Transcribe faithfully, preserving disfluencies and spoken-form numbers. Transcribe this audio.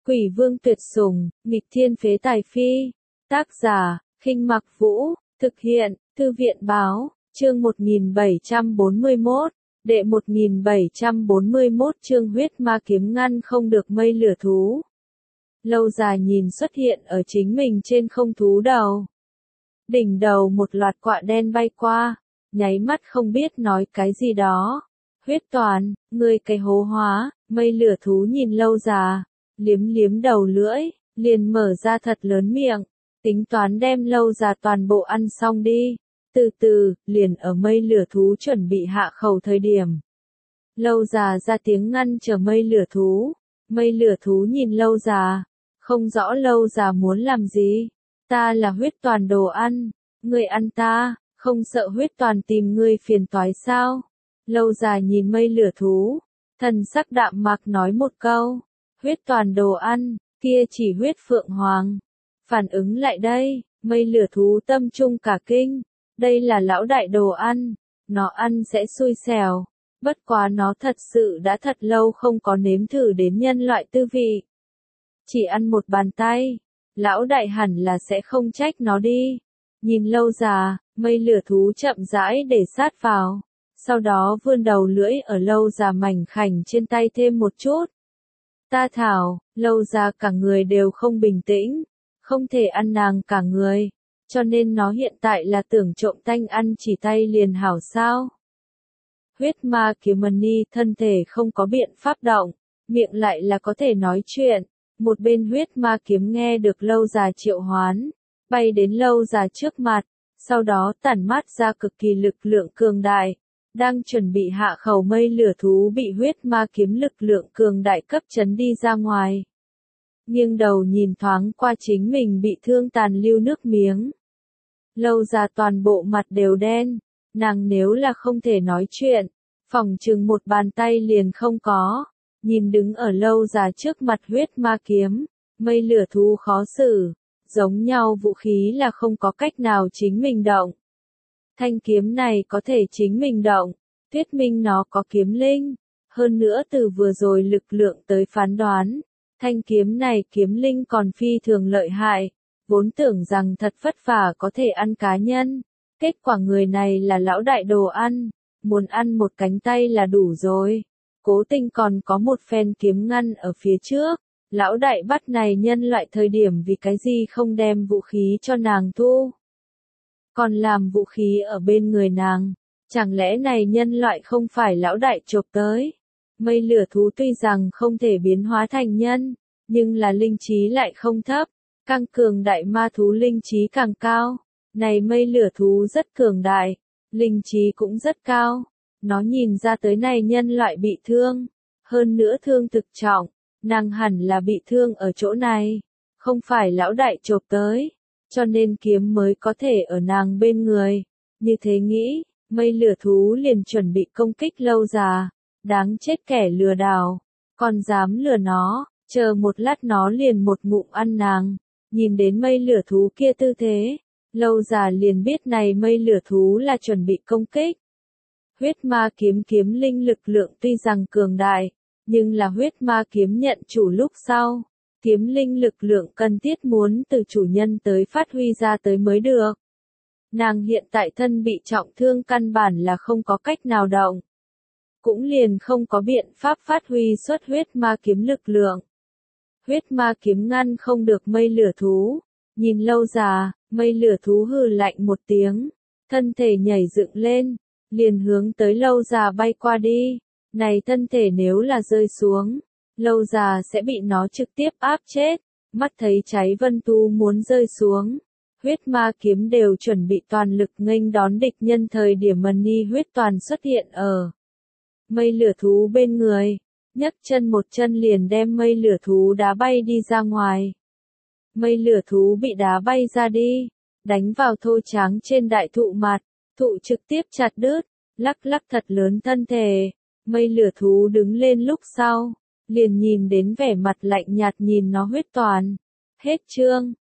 Quỷ vương tuyệt sủng, nghịch thiên phế tài phi. Tác giả, Khinh Mặc Vũ, thực hiện, Thư viện báo, chương một nghìn bảy trăm bốn mươi mốt, đệ một nghìn bảy trăm bốn mươi mốt chương huyết ma kiếm ngăn không được mây lửa thú. Lâu Già nhìn xuất hiện ở chính mình trên không thú đầu. Đỉnh đầu một loạt quạ đen bay qua, nháy mắt không biết nói cái gì đó. Huyết toàn, người cái hố hóa, mây lửa thú nhìn Lâu Già, liếm liếm đầu lưỡi, liền mở ra thật lớn miệng, tính toán đem Lâu Già toàn bộ ăn xong đi. Từ từ, liền ở mây lửa thú chuẩn bị hạ khẩu thời điểm. Lâu Già ra tiếng ngăn trở mây lửa thú. Mây lửa thú nhìn Lâu Già, không rõ Lâu Già muốn làm gì. Ta là huyết toàn đồ ăn, ngươi ăn ta, không sợ huyết toàn tìm ngươi phiền toái sao? Lâu Già nhìn mây lửa thú, thần sắc đạm mạc nói một câu, huyết toàn đồ ăn, kia chỉ huyết phượng hoàng. Phản ứng lại đây, mây lửa thú tâm trung cả kinh, đây là lão đại đồ ăn, nó ăn sẽ xui xẻo, bất quá nó thật sự đã thật lâu không có nếm thử đến nhân loại tư vị. Chỉ ăn một bàn tay, lão đại hẳn là sẽ không trách nó đi. Nhìn Lâu Già, mây lửa thú chậm rãi để sát vào, sau đó vươn đầu lưỡi ở Lâu Già mảnh khảnh trên tay thêm một chút. Ta thảo, Lâu Già cả người đều không bình tĩnh, không thể ăn nàng cả người, cho nên nó hiện tại là tưởng trộm tanh ăn chỉ tay liền hảo sao. Huyết ma kiếm mani thân thể không có biện pháp động, miệng lại là có thể nói chuyện. Một bên huyết ma kiếm nghe được Lâu Già triệu hoán, bay đến Lâu Già trước mặt, sau đó tản mát ra cực kỳ lực lượng cường đại, đang chuẩn bị hạ khẩu mây lửa thú bị huyết ma kiếm lực lượng cường đại cấp chấn đi ra ngoài. Nghiêng đầu nhìn thoáng qua chính mình bị thương tàn lưu nước miếng. Lâu Già toàn bộ mặt đều đen, nàng nếu là không thể nói chuyện, phỏng chừng một bàn tay liền không có. Nhìn đứng ở Lâu Già trước mặt huyết ma kiếm, mây lửa thú khó xử, giống nhau vũ khí là không có cách nào chính mình động. Thanh kiếm này có thể chính mình động, thuyết minh nó có kiếm linh, hơn nữa từ vừa rồi lực lượng tới phán đoán, thanh kiếm này kiếm linh còn phi thường lợi hại, vốn tưởng rằng thật vất vả có thể ăn cá nhân, kết quả người này là lão đại đồ ăn, muốn ăn một cánh tay là đủ rồi. Cố tình còn có một phen kiếm ngăn ở phía trước, lão đại bắt này nhân loại thời điểm vì cái gì không đem vũ khí cho nàng thu. Còn làm vũ khí ở bên người nàng, chẳng lẽ này nhân loại không phải lão đại chộp tới. Mây lửa thú tuy rằng không thể biến hóa thành nhân, nhưng là linh trí lại không thấp, càng cường đại ma thú linh trí càng cao. Này mây lửa thú rất cường đại, linh trí cũng rất cao. Nó nhìn ra tới này nhân loại bị thương, hơn nữa thương thực trọng, nàng hẳn là bị thương ở chỗ này, không phải lão đại chộp tới, cho nên kiếm mới có thể ở nàng bên người. Như thế nghĩ, mây lửa thú liền chuẩn bị công kích Lâu Già, đáng chết kẻ lừa đảo, còn dám lừa nó, chờ một lát nó liền một ngụm ăn nàng. Nhìn đến mây lửa thú kia tư thế, Lâu Già liền biết này mây lửa thú là chuẩn bị công kích. Huyết ma kiếm kiếm linh lực lượng tuy rằng cường đại, nhưng là huyết ma kiếm nhận chủ lúc sau, kiếm linh lực lượng cần thiết muốn từ chủ nhân tới phát huy ra tới mới được. Nàng hiện tại thân bị trọng thương căn bản là không có cách nào động, cũng liền không có biện pháp phát huy xuất huyết ma kiếm lực lượng. Huyết ma kiếm ngăn không được mây lửa thú, nhìn Lâu Già, mây lửa thú hừ lạnh một tiếng, thân thể nhảy dựng lên, liền hướng tới Lâu Già bay qua đi. Này thân thể nếu là rơi xuống, Lâu Già sẽ bị nó trực tiếp áp chết. Mắt thấy cháy vân tu muốn rơi xuống, huyết ma kiếm đều chuẩn bị toàn lực nghênh đón địch nhân thời điểm mani huyết toàn xuất hiện ở mây lửa thú bên người, nhấc chân một chân liền đem mây lửa thú đá bay đi ra ngoài. Mây lửa thú bị đá bay ra đi, đánh vào thô tráng trên đại thụ mặt. Thụ trực tiếp chặt đứt, lắc lắc thật lớn thân thể, mây lửa thú đứng lên lúc sau, liền nhìn đến vẻ mặt lạnh nhạt nhìn nó huyết toàn. Hết chương.